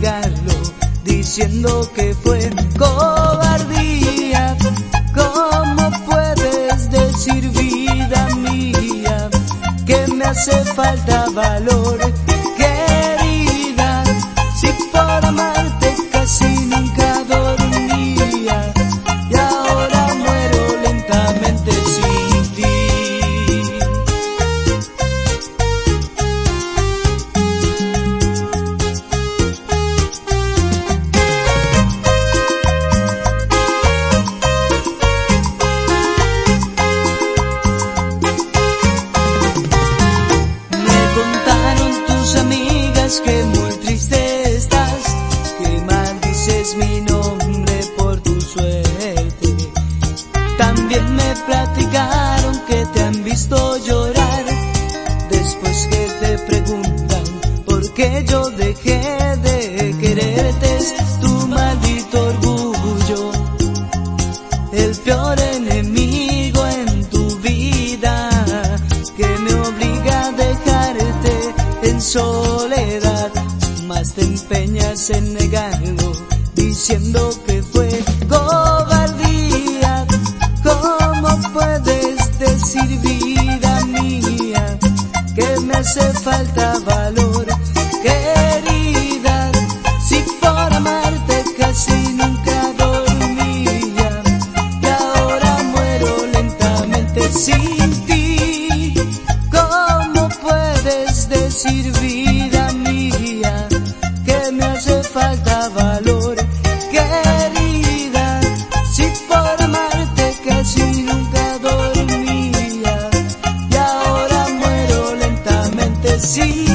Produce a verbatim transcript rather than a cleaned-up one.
negarlo, diciendo que fue cobardía. ¿Cómo puedes decir, vida mía, que me hace falta valor, querida? Si por amarte casi nunca dormía, y ahora muero lentamente sin ti. Que muy triste estás, que maldices mi nombre por tu suerte. También me platicaron que te han visto llorar después que te preguntan por qué yo dejé de quererte. Es tu maldito orgullo, el peor enemigo en tu vida, que me obliga a dejarte en soledad. Más te empeñas en negarlo, diciendo que fue cobardía. ¿Cómo puedes decir, vida mía, que me hace falta valor, querida? Si por amarte casi nunca dormía, y ahora muero lentamente sin ti. ¿Cómo puedes decir, vida mía, que me hace falta valor, querida? Si por amarte casi nunca dormía, y ahora muero lentamente sin